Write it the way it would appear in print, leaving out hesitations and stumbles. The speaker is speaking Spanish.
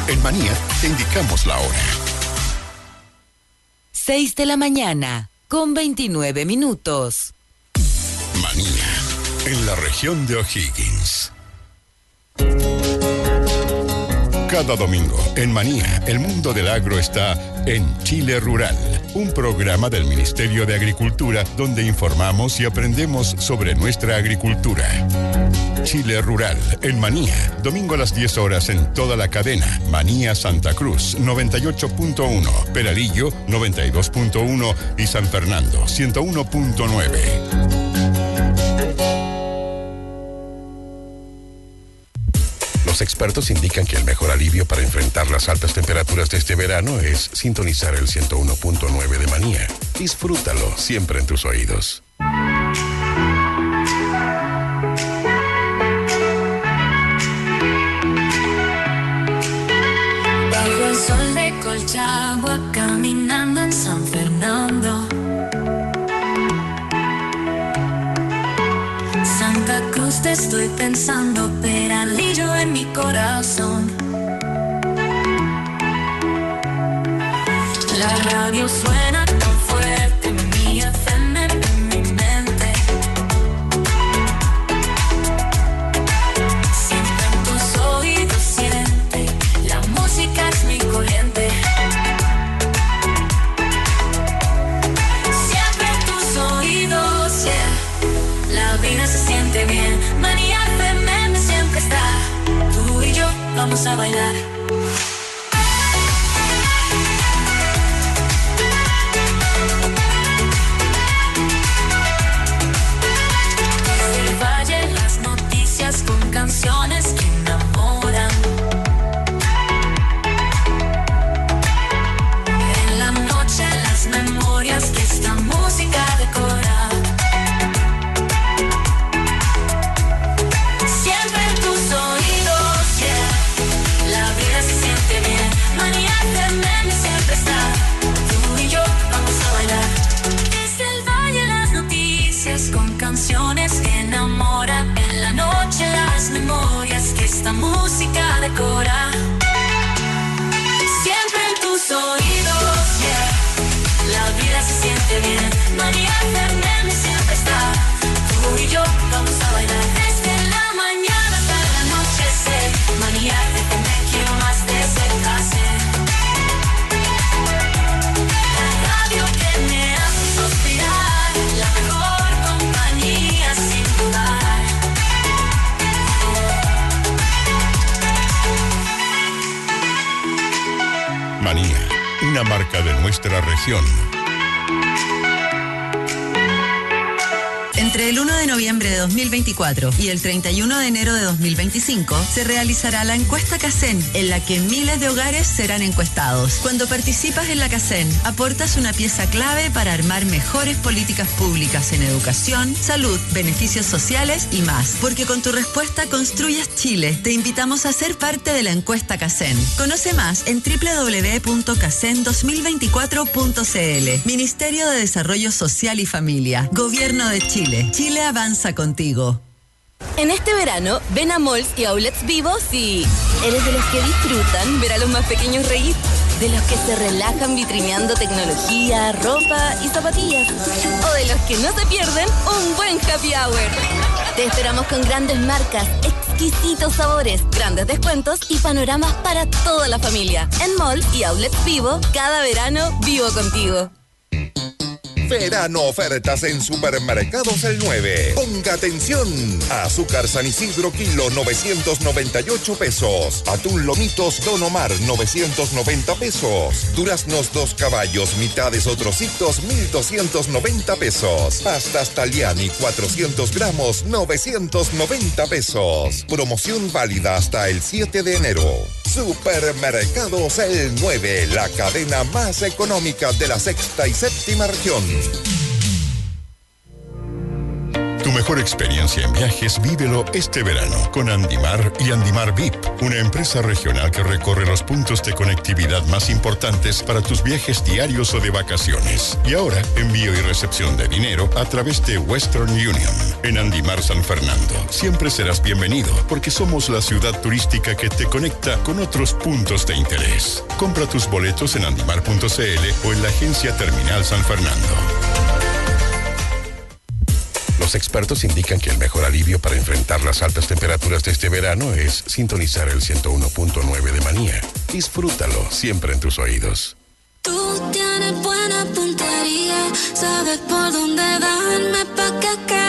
En Manía te indicamos la hora. 6 de la mañana, con 29 minutos. Manía, en la región de O'Higgins. Cada domingo, en Manía, el mundo del agro está en Chile Rural, un programa del Ministerio de Agricultura donde informamos y aprendemos sobre nuestra agricultura. Chile Rural, en Manía, domingo a las 10 horas en toda la cadena. Manía Santa Cruz, 98.1, Peralillo, 92.1 y San Fernando, 101.9. Los expertos indican que el mejor alivio para enfrentar las altas temperaturas de este verano es sintonizar el 101.9 de Manía. Disfrútalo siempre en tus oídos. Bajo el sol de Colchagua, caminando en San Fernando. Santa Cruz te estoy pensando, Peralillo en mi corazón. La radio suena tan fuerte, mi FM en mi mente. Siempre en tus oídos siente, la música es mi corriente. Siempre en tus oídos siente, la vida se siente bien. Manía FM siempre está, tú y yo vamos a bailar. Desde el valle las noticias con canciones que enamoran. En la noche las memorias que esta música decora. Con canciones que enamoran, en la noche las memorias que esta música decora. Siempre en tus oídos, yeah. La vida se siente bien. Manía FM siempre está, tú y yo vamos a bailar. Desde la mañana hasta la noche, sé. Manía FM, quiero más de cerca, sé. La radio que me hace suspirar, la mejor sin dudar. Manía, una marca de nuestra región. Entre el 1 de noviembre de 2024 y el 31 de enero de 2025 se realizará la encuesta CACEN, en la que miles de hogares serán encuestados. Cuando participas en la CACEN, aportas una pieza clave para armar mejores políticas públicas en educación, salud, beneficios sociales y más. Porque con tu respuesta construyes Chile. Te invitamos a ser parte de la encuesta CACEN. Conoce más en www.cacen2024.cl. Ministerio de Desarrollo Social y Familia. Gobierno de Chile. Chile avanza contigo. En este verano, ven a malls y outlets vivos y eres de los que disfrutan ver a los más pequeños reír, de los que se relajan vitrineando tecnología, ropa y zapatillas, o de los que no se pierden un buen happy hour. Te esperamos con grandes marcas, exquisitos sabores, grandes descuentos y panoramas para toda la familia. En malls y outlets vivo, cada verano vivo contigo. Verano ofertas en Supermercados El 9. Ponga atención. Azúcar San Isidro kilo 998 pesos. Atún Lomitos Don Omar 990 pesos. Duraznos 2 caballos mitades o trocitos 1290 pesos. Pastas Taliani 400 gramos 990 pesos. Promoción válida hasta el 7 de enero. Supermercados El 9, la cadena más económica de la sexta y séptima región. Tu mejor mejor experiencia en viajes vívelo este verano con Andimar y Andimar VIP, una empresa regional que recorre los puntos de conectividad más importantes para tus viajes diarios o de vacaciones. Y ahora, envío y recepción de dinero a través de Western Union. En Andimar San Fernando, siempre serás bienvenido porque somos la ciudad turística que te conecta con otros puntos de interés. Compra tus boletos en andimar.cl o en la agencia Terminal San Fernando. Los expertos indican que el mejor alivio para enfrentar las altas temperaturas de este verano es sintonizar el 101.9 de Manía. Disfrútalo siempre en tus oídos. Tú tienes buena puntería, sabes por dónde darme pa' que